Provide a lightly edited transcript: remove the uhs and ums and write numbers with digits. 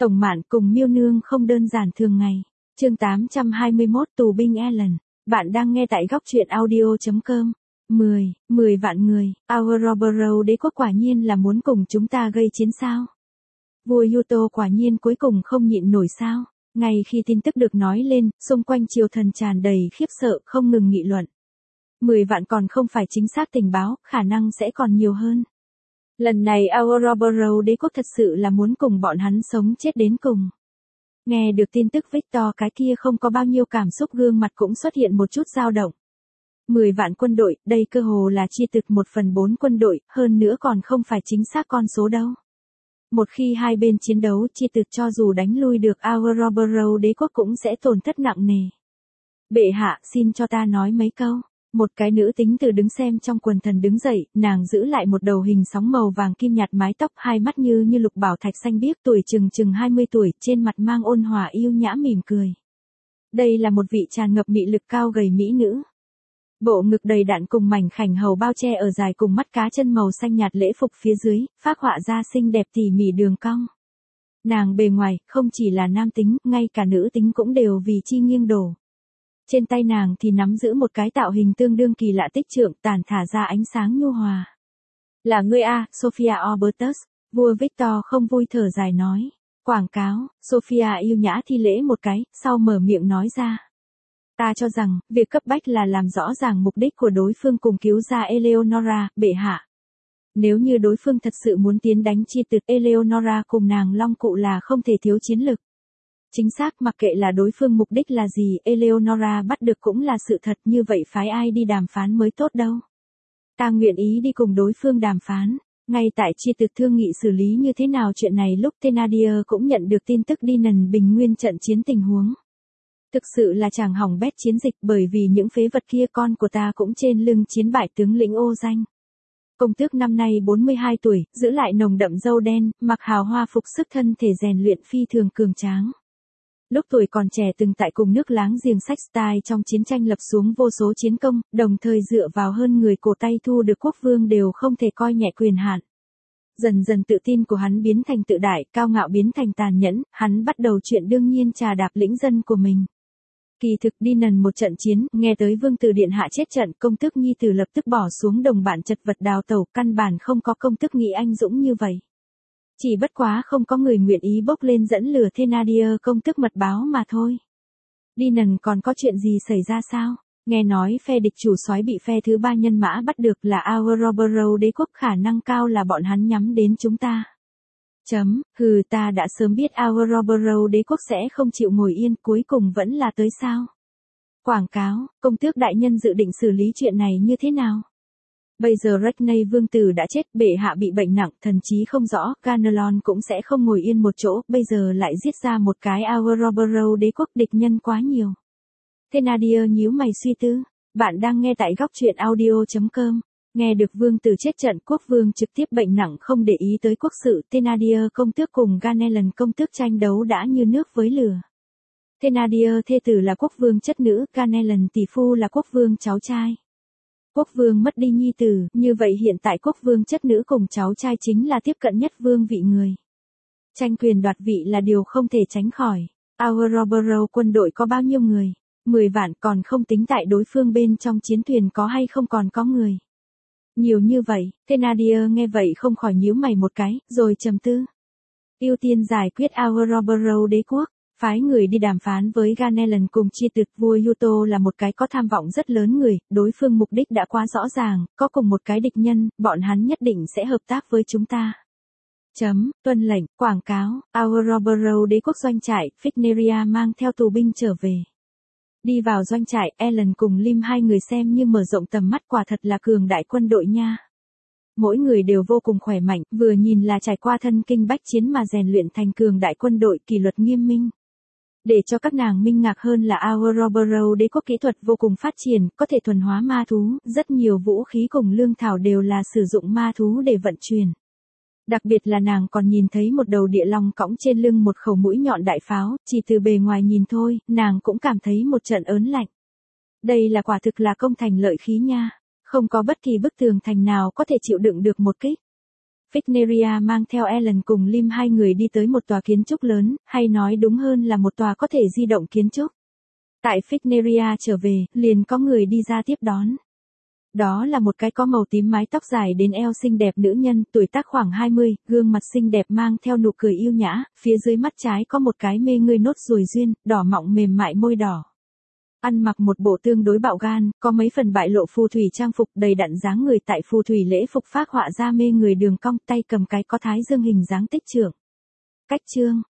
Tổng Mạn cùng Miêu Nương không đơn giản thường ngày. Chương 821 Tù binh Ellen. Bạn đang nghe tại góc truyện audio.com. 10 vạn người, Ouroboros đế quốc quả nhiên là muốn cùng chúng ta gây chiến sao? Vua Yuto quả nhiên cuối cùng không nhịn nổi sao? Ngay khi tin tức được nói lên, xung quanh triều thần tràn đầy khiếp sợ, không ngừng nghị luận. 10 vạn còn không phải chính xác tình báo, khả năng sẽ còn nhiều hơn. Lần này Ouroboros đế quốc thật sự là muốn cùng bọn hắn sống chết đến cùng. Nghe được tin tức Victor cái kia không có bao nhiêu cảm xúc gương mặt cũng xuất hiện một chút dao động. 10 vạn quân đội, đây cơ hồ là chia tực 1/4 quân đội, hơn nữa còn không phải chính xác con số đâu. Một khi hai bên chiến đấu chia tực cho dù đánh lui được Ouroboros đế quốc cũng sẽ tổn thất nặng nề. Bệ hạ, xin cho ta nói mấy câu. Một cái nữ tính từ đứng xem trong quần thần đứng dậy, nàng giữ lại một đầu hình sóng màu vàng kim nhạt mái tóc, hai mắt như lục bảo thạch xanh biếc, tuổi chừng 20 tuổi, trên mặt mang ôn hòa yêu nhã mỉm cười. Đây là một vị tràn ngập mị lực cao gầy mỹ nữ. Bộ ngực đầy đặn cùng mảnh khảnh hầu bao che ở dài cùng mắt cá chân màu xanh nhạt lễ phục phía dưới, phác họa ra xinh đẹp tỉ mỉ đường cong. Nàng bề ngoài, không chỉ là nam tính, ngay cả nữ tính cũng đều vì chi nghiêng đổ. Trên tay nàng thì nắm giữ một cái tạo hình tương đương kỳ lạ tích trượng tản thả ra ánh sáng nhu hòa. Là ngươi a, Sophia Albertus, vua Victor không vui thở dài nói. Quảng cáo, Sophia yêu nhã thi lễ một cái, sau mở miệng nói ra. Ta cho rằng, việc cấp bách là làm rõ ràng mục đích của đối phương cùng cứu ra Eleonora, bệ hạ. Nếu như đối phương thật sự muốn tiến đánh chi tực Eleonora cùng nàng long cụ là không thể thiếu chiến lực. Chính xác mặc kệ là đối phương mục đích là gì, Eleonora bắt được cũng là sự thật, như vậy phái ai đi đàm phán mới tốt đâu. Ta nguyện ý đi cùng đối phương đàm phán. Ngay tại chi tực thương nghị xử lý như thế nào chuyện này lúc Thénardier cũng nhận được tin tức đi nần bình nguyên trận chiến tình huống. Thực sự là chàng hỏng bét chiến dịch bởi vì những phế vật kia con của ta cũng trên lưng chiến bại tướng lĩnh ô danh. Công tước năm nay 42 tuổi, giữ lại nồng đậm râu đen, mặc hào hoa phục sức thân thể rèn luyện phi thường cường tráng. Lúc tuổi còn trẻ từng tại cùng nước láng giềng Sechtile trong chiến tranh lập xuống vô số chiến công, đồng thời dựa vào hơn người cổ tay thu được quốc vương đều không thể coi nhẹ quyền hạn. Dần dần tự tin của hắn biến thành tự đại, cao ngạo biến thành tàn nhẫn, hắn bắt đầu chuyện đương nhiên trà đạp lĩnh dân của mình. Kỳ thực đi nần một trận chiến, nghe tới vương tử điện hạ chết trận, công tước nhi tử lập tức bỏ xuống đồng bạn chật vật đào tẩu, căn bản không có công tước nghĩ anh dũng như vậy. Chỉ bất quá không có người nguyện ý bốc lên dẫn lửa Thénardier công tước mật báo mà thôi. Đi nần còn có chuyện gì xảy ra sao? Nghe nói phe địch chủ soái bị phe thứ ba nhân mã bắt được là Ouroboros đế quốc, khả năng cao là bọn hắn nhắm đến chúng ta. Ta đã sớm biết Ouroboros đế quốc sẽ không chịu ngồi yên, cuối cùng vẫn là tới sao? Quảng cáo, công tước đại nhân dự định xử lý chuyện này như thế nào? Bây giờ Rhaenys vương tử đã chết, bệ hạ bị bệnh nặng, thần trí không rõ, Ganelon cũng sẽ không ngồi yên một chỗ, bây giờ lại giết ra một cái Ouroboros đế quốc, địch nhân quá nhiều. Thénardier nhíu mày suy tư. Bạn đang nghe tại góc truyện audio.com. Nghe được vương tử chết trận, quốc vương trực tiếp bệnh nặng không để ý tới quốc sự, Thénardier công tước cùng Ganelon công tước tranh đấu đã như nước với lửa. Thénardier thê tử là quốc vương chất nữ, Ganelon tỷ phu là quốc vương cháu trai. Quốc vương mất đi nhi tử, như vậy hiện tại quốc vương chất nữ cùng cháu trai chính là tiếp cận nhất vương vị người. Tranh quyền đoạt vị là điều không thể tránh khỏi. Ouroboros quân đội có bao nhiêu người? 10 vạn, còn không tính tại đối phương bên trong chiến thuyền có hay không còn có người. Nhiều như vậy, Thénardier nghe vậy không khỏi nhíu mày một cái, rồi trầm tư. Ưu tiên giải quyết Ouroboros đế quốc, phái người đi đàm phán với Ganelon cùng chi tực. Vua Yuto là một cái có tham vọng rất lớn người, đối phương mục đích đã quá rõ ràng, có cùng một cái địch nhân, bọn hắn nhất định sẽ hợp tác với chúng ta. Tuân lệnh, quảng cáo, Ouroboros đế quốc doanh trại, Picneria mang theo tù binh trở về. Đi vào doanh trại, Ellen cùng Lim hai người xem như mở rộng tầm mắt, quả thật là cường đại quân đội nha. Mỗi người đều vô cùng khỏe mạnh, vừa nhìn là trải qua thân kinh bách chiến mà rèn luyện thành cường đại quân đội, kỷ luật nghiêm minh. Để cho các nàng minh ngạc hơn là Ouroboros đế quốc kỹ thuật vô cùng phát triển, có thể thuần hóa ma thú, rất nhiều vũ khí cùng lương thảo đều là sử dụng ma thú để vận chuyển. Đặc biệt là nàng còn nhìn thấy một đầu địa long cõng trên lưng một khẩu mũi nhọn đại pháo, chỉ từ bề ngoài nhìn thôi, nàng cũng cảm thấy một trận ớn lạnh. Đây là quả thực là công thành lợi khí nha, không có bất kỳ bức tường thành nào có thể chịu đựng được một kích. Vigneria mang theo Ellen cùng Lim hai người đi tới một tòa kiến trúc lớn, hay nói đúng hơn là một tòa có thể di động kiến trúc. Tại Vigneria trở về, liền có người đi ra tiếp đón. Đó là một cái có màu tím mái tóc dài đến eo xinh đẹp nữ nhân, tuổi tác khoảng 20, gương mặt xinh đẹp mang theo nụ cười yêu nhã, phía dưới mắt trái có một cái mê người nốt ruồi duyên, đỏ mọng mềm mại môi đỏ. Ăn mặc một bộ tương đối bạo gan, có mấy phần bại lộ phù thủy trang phục đầy đặn dáng người tại phù thủy lễ phục phác họa ra mê người đường cong, tay cầm cái có thái dương hình dáng tích trưởng. Cách chương